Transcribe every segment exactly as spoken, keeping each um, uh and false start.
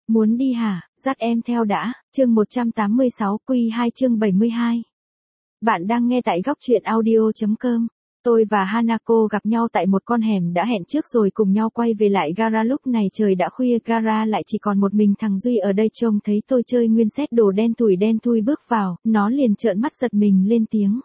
Muốn đi hả, dắt em theo đã, chương một trăm tám mươi sáu Q hai chương bảy mươi hai. Bạn đang nghe tại góc truyện audio.com. Tôi và Hanako gặp nhau tại một con hẻm đã hẹn trước rồi cùng nhau quay về lại gara. Lúc này trời đã khuya, gara lại chỉ còn một mình thằng Duy ở đây. Trông thấy tôi chơi nguyên set đồ đen tủi đen thui bước vào, nó liền trợn mắt giật mình lên tiếng.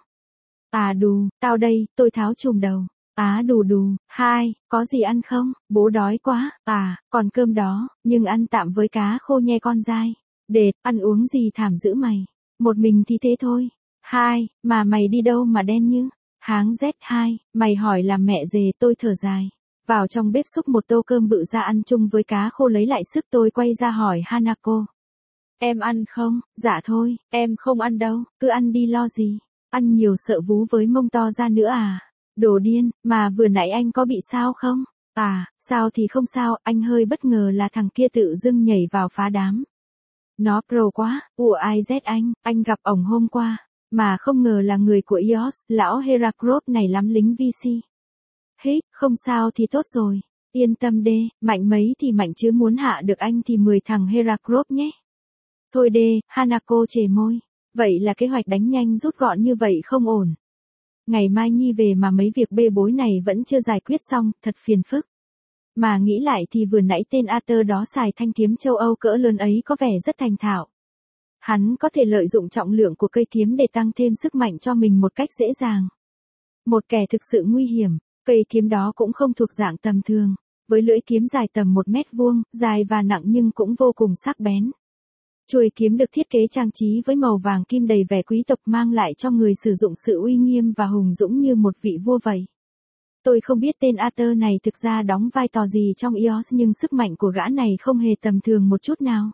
À đù, tao đây, tôi tháo chùm đầu. Á đù đù, hai, có gì ăn không, bố đói quá, à, còn cơm đó, nhưng ăn tạm với cá khô nhe con dai. Đệt, ăn uống gì thảm dữ mày, một mình thì thế thôi. Hai, mà mày đi đâu mà đen như, háng Z hai, mày hỏi làm mẹ dề. Tôi thở dài, vào trong bếp xúc một tô cơm bự ra ăn chung với cá khô lấy lại sức. Tôi quay ra hỏi Hanako. Em ăn không, dạ thôi, em không ăn đâu, cứ ăn đi lo gì, ăn nhiều sợ vú với mông to ra nữa à. Đồ điên, mà vừa nãy anh có bị sao không? À, sao thì không sao, anh hơi bất ngờ là thằng kia tự dưng nhảy vào phá đám. Nó pro quá, ủa ai Z anh, anh gặp ổng hôm qua, mà không ngờ là người của i o ét, lão Heracross này lắm lính vê xê. Hít, không sao thì tốt rồi, yên tâm đê, mạnh mấy thì mạnh chứ muốn hạ được anh thì mười thằng Heracross nhé. Thôi đê, Hanako chề môi, vậy là kế hoạch đánh nhanh rút gọn như vậy không ổn. Ngày mai Nhi về mà mấy việc bê bối này vẫn chưa giải quyết xong, thật phiền phức. Mà nghĩ lại thì vừa nãy tên Arthur đó xài thanh kiếm châu Âu cỡ lớn ấy có vẻ rất thành thạo. Hắn có thể lợi dụng trọng lượng của cây kiếm để tăng thêm sức mạnh cho mình một cách dễ dàng. Một kẻ thực sự nguy hiểm, cây kiếm đó cũng không thuộc dạng tầm thường, với lưỡi kiếm dài tầm một mét vuông, dài và nặng nhưng cũng vô cùng sắc bén. Chuôi kiếm được thiết kế trang trí với màu vàng kim đầy vẻ quý tộc, mang lại cho người sử dụng sự uy nghiêm và hùng dũng như một vị vua vậy. Tôi không biết tên Arthur này thực ra đóng vai trò gì trong i o ét, nhưng sức mạnh của gã này không hề tầm thường một chút nào.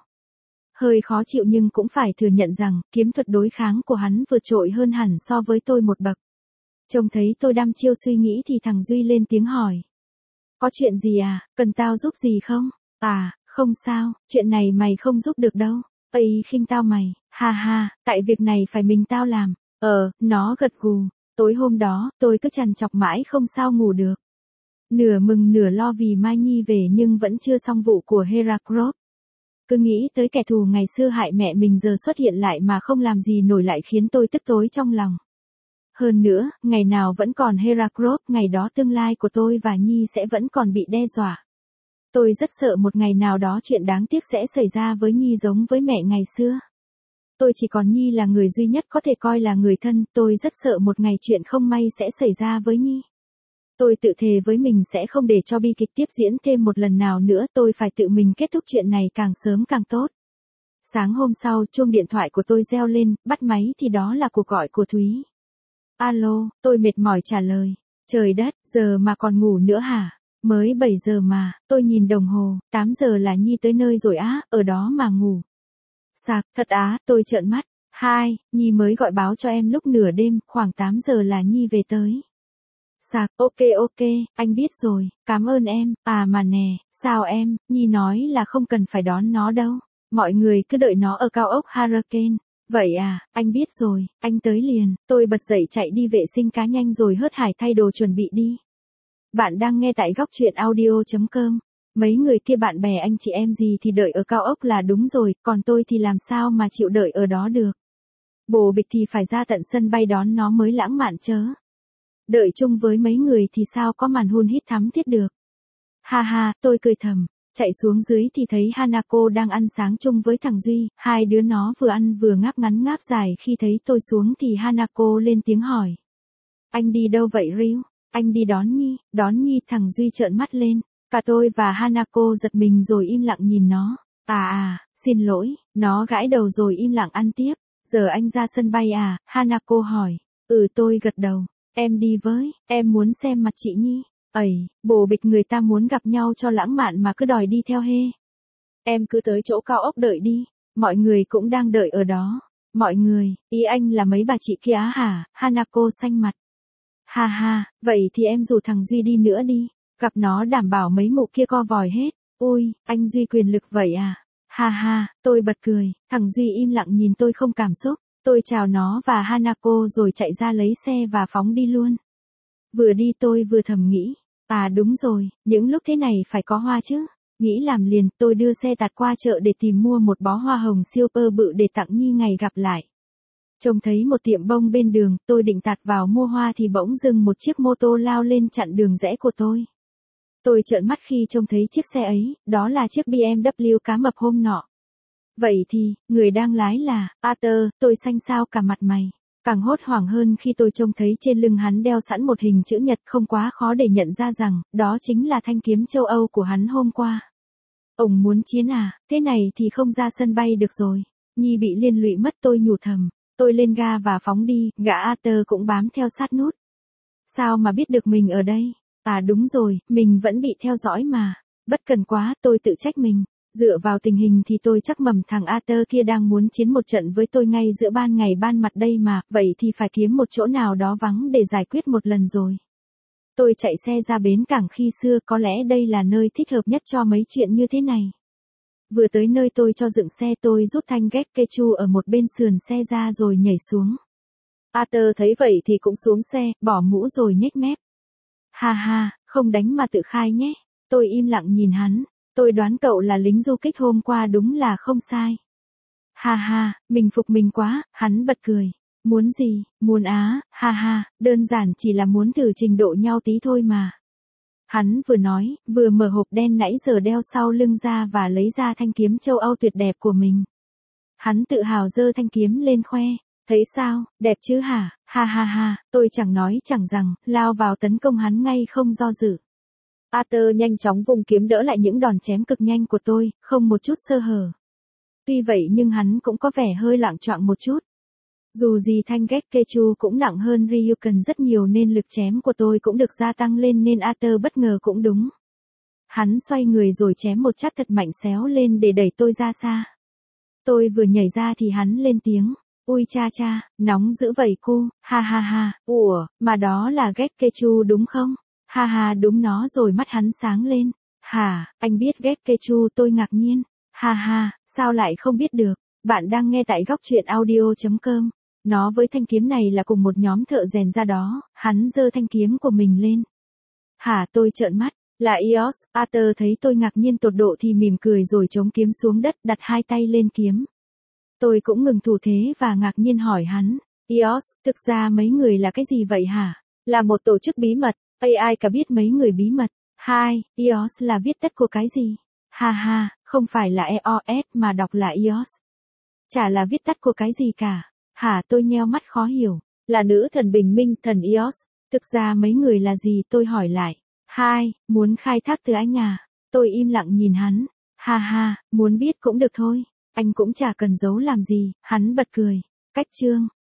Hơi khó chịu nhưng cũng phải thừa nhận rằng kiếm thuật đối kháng của hắn vượt trội hơn hẳn so với tôi một bậc. Trông thấy tôi đăm chiêu suy nghĩ thì thằng Duy lên tiếng hỏi. Có chuyện gì à, cần tao giúp gì không? À, không sao, chuyện này mày không giúp được đâu. Ây khinh tao mày, ha ha, tại việc này phải mình tao làm. Ờ, nó gật gù. Tối hôm đó, tôi cứ trằn trọc mãi không sao ngủ được. Nửa mừng nửa lo vì Mai Nhi về nhưng vẫn chưa xong vụ của Heracross. Cứ nghĩ tới kẻ thù ngày xưa hại mẹ mình giờ xuất hiện lại mà không làm gì nổi lại khiến tôi tức tối trong lòng. Hơn nữa, ngày nào vẫn còn Heracross, ngày đó tương lai của tôi và Nhi sẽ vẫn còn bị đe dọa. Tôi rất sợ một ngày nào đó chuyện đáng tiếc sẽ xảy ra với Nhi giống với mẹ ngày xưa. Tôi chỉ còn Nhi là người duy nhất có thể coi là người thân, tôi rất sợ một ngày chuyện không may sẽ xảy ra với Nhi. Tôi tự thề với mình sẽ không để cho bi kịch tiếp diễn thêm một lần nào nữa, tôi phải tự mình kết thúc chuyện này càng sớm càng tốt. Sáng hôm sau, chuông điện thoại của tôi reo lên, bắt máy thì đó là cuộc gọi của Thúy. Alo, tôi mệt mỏi trả lời. Trời đất, giờ mà còn ngủ nữa hả? Mới bảy giờ mà, tôi nhìn đồng hồ, tám giờ là Nhi tới nơi rồi á, ở đó mà ngủ. Sạc, thật á, tôi trợn mắt. Hai, Nhi mới gọi báo cho em lúc nửa đêm, khoảng tám giờ là Nhi về tới. Sạc, ok ok, anh biết rồi, cảm ơn em. À mà nè, sao em, Nhi nói là không cần phải đón nó đâu. Mọi người cứ đợi nó ở cao ốc Hurricane. Vậy à, anh biết rồi, anh tới liền. Tôi bật dậy chạy đi vệ sinh cá nhanh rồi hớt hải thay đồ chuẩn bị đi. Bạn đang nghe tại góc truyện audio.com. Mấy người kia bạn bè anh chị em gì thì đợi ở cao ốc là đúng rồi, còn tôi thì làm sao mà chịu đợi ở đó được. Bồ bịch thì phải ra tận sân bay đón nó mới lãng mạn chớ. Đợi chung với mấy người thì sao có màn hun hít thắm thiết được. Ha ha, tôi cười thầm, chạy xuống dưới thì thấy Hanako đang ăn sáng chung với thằng Duy, hai đứa nó vừa ăn vừa ngáp ngắn ngáp dài. Khi thấy tôi xuống thì Hanako lên tiếng hỏi. Anh đi đâu vậy Ryu? Anh đi đón Nhi, đón Nhi. Thằng Duy trợn mắt lên, cả tôi và Hanako giật mình rồi im lặng nhìn nó. À à, xin lỗi, nó gãi đầu rồi im lặng ăn tiếp. Giờ anh ra sân bay à? Hanako hỏi. Ừ, tôi gật đầu. Em đi với, em muốn xem mặt chị Nhi. Ẩy, bồ bịch, người ta muốn gặp nhau cho lãng mạn mà cứ đòi đi theo hê. Em cứ tới chỗ cao ốc đợi đi, mọi người cũng đang đợi ở đó. Mọi người, ý anh là mấy bà chị kia á hả? Hanako xanh mặt. Ha ha, vậy thì em rủ thằng Duy đi nữa đi, gặp nó đảm bảo mấy mụ kia co vòi hết. Ui, anh Duy quyền lực vậy à? Ha ha, tôi bật cười, thằng Duy im lặng nhìn tôi không cảm xúc. Tôi chào nó và Hanako rồi chạy ra lấy xe và phóng đi luôn. Vừa đi tôi vừa thầm nghĩ, à đúng rồi, những lúc thế này phải có hoa chứ. Nghĩ làm liền, tôi đưa xe tạt qua chợ để tìm mua một bó hoa hồng siêu pơ bự để tặng Nhi ngày gặp lại. Trông thấy một tiệm bông bên đường, tôi định tạt vào mua hoa thì bỗng dưng một chiếc mô tô lao lên chặn đường rẽ của tôi. Tôi trợn mắt khi trông thấy chiếc xe ấy, đó là chiếc bê em vê cá mập hôm nọ. Vậy thì, người đang lái là, Arthur, tôi xanh xao cả mặt mày. Càng hốt hoảng hơn khi tôi trông thấy trên lưng hắn đeo sẵn một hình chữ nhật không quá khó để nhận ra rằng, đó chính là thanh kiếm châu Âu của hắn hôm qua. Ông muốn chiến à, thế này thì không ra sân bay được rồi. Nhi bị liên lụy mất, tôi nhủ thầm. Tôi lên ga và phóng đi, gã Arthur cũng bám theo sát nút. Sao mà biết được mình ở đây? À đúng rồi, mình vẫn bị theo dõi mà. Bất cần quá, tôi tự trách mình. Dựa vào tình hình thì tôi chắc mầm thằng Arthur kia đang muốn chiến một trận với tôi ngay giữa ban ngày ban mặt đây mà, vậy thì phải kiếm một chỗ nào đó vắng để giải quyết một lần rồi. Tôi chạy xe ra bến cảng khi xưa, có lẽ đây là nơi thích hợp nhất cho mấy chuyện như thế này. Vừa tới nơi tôi cho dựng xe, tôi rút thanh ghép kê chu ở một bên sườn xe ra rồi nhảy xuống. Arthur thấy vậy thì cũng xuống xe, bỏ mũ rồi nhếch mép. Ha ha, không đánh mà tự khai nhé. Tôi im lặng nhìn hắn. Tôi đoán cậu là lính du kích hôm qua đúng là không sai. Ha ha, mình phục mình quá, hắn bật cười. Muốn gì, muốn á, ha ha, đơn giản chỉ là muốn thử trình độ nhau tí thôi mà. Hắn vừa nói, vừa mở hộp đen nãy giờ đeo sau lưng ra và lấy ra thanh kiếm châu Âu tuyệt đẹp của mình. Hắn tự hào giơ thanh kiếm lên khoe. Thấy sao, đẹp chứ hả, ha ha ha, tôi chẳng nói chẳng rằng, lao vào tấn công hắn ngay không do dự. Arthur nhanh chóng vung kiếm đỡ lại những đòn chém cực nhanh của tôi, không một chút sơ hở. Tuy vậy nhưng hắn cũng có vẻ hơi loạng choạng một chút. Dù gì thanh Gekkechu cũng nặng hơn Ryuken rất nhiều nên lực chém của tôi cũng được gia tăng lên nên Arthur bất ngờ cũng đúng. Hắn xoay người rồi chém một chát thật mạnh xéo lên để đẩy tôi ra xa. Tôi vừa nhảy ra thì hắn lên tiếng. Ui cha cha, nóng dữ vậy cu, ha ha ha, ủa, mà đó là Gekkechu đúng không? Ha ha đúng nó rồi, mắt hắn sáng lên. Hả, anh biết Gekkechu? Tôi ngạc nhiên. Ha ha, sao lại không biết được? Bạn đang nghe tại góc truyện audio chấm com. Nó với thanh kiếm này là cùng một nhóm thợ rèn ra đó, hắn giơ thanh kiếm của mình lên. Hả, tôi trợn mắt, là i o ét, Arthur thấy tôi ngạc nhiên tột độ thì mỉm cười rồi chống kiếm xuống đất, đặt hai tay lên kiếm. Tôi cũng ngừng thủ thế và ngạc nhiên hỏi hắn, i o ét, thực ra mấy người là cái gì vậy hả? Là một tổ chức bí mật, a i cả biết mấy người bí mật. Hai, i o ét là viết tắt của cái gì? Ha ha, không phải là e o ét mà đọc là i o ét. Chả là viết tắt của cái gì cả. Hả, tôi nheo mắt khó hiểu. Là nữ thần bình minh, thần i o ét. Thực ra mấy người là gì, tôi hỏi lại. Hai, muốn khai thác từ anh à? Tôi im lặng nhìn hắn. Ha ha, muốn biết cũng được thôi. Anh cũng chả cần giấu làm gì, hắn bật cười. Cách chương.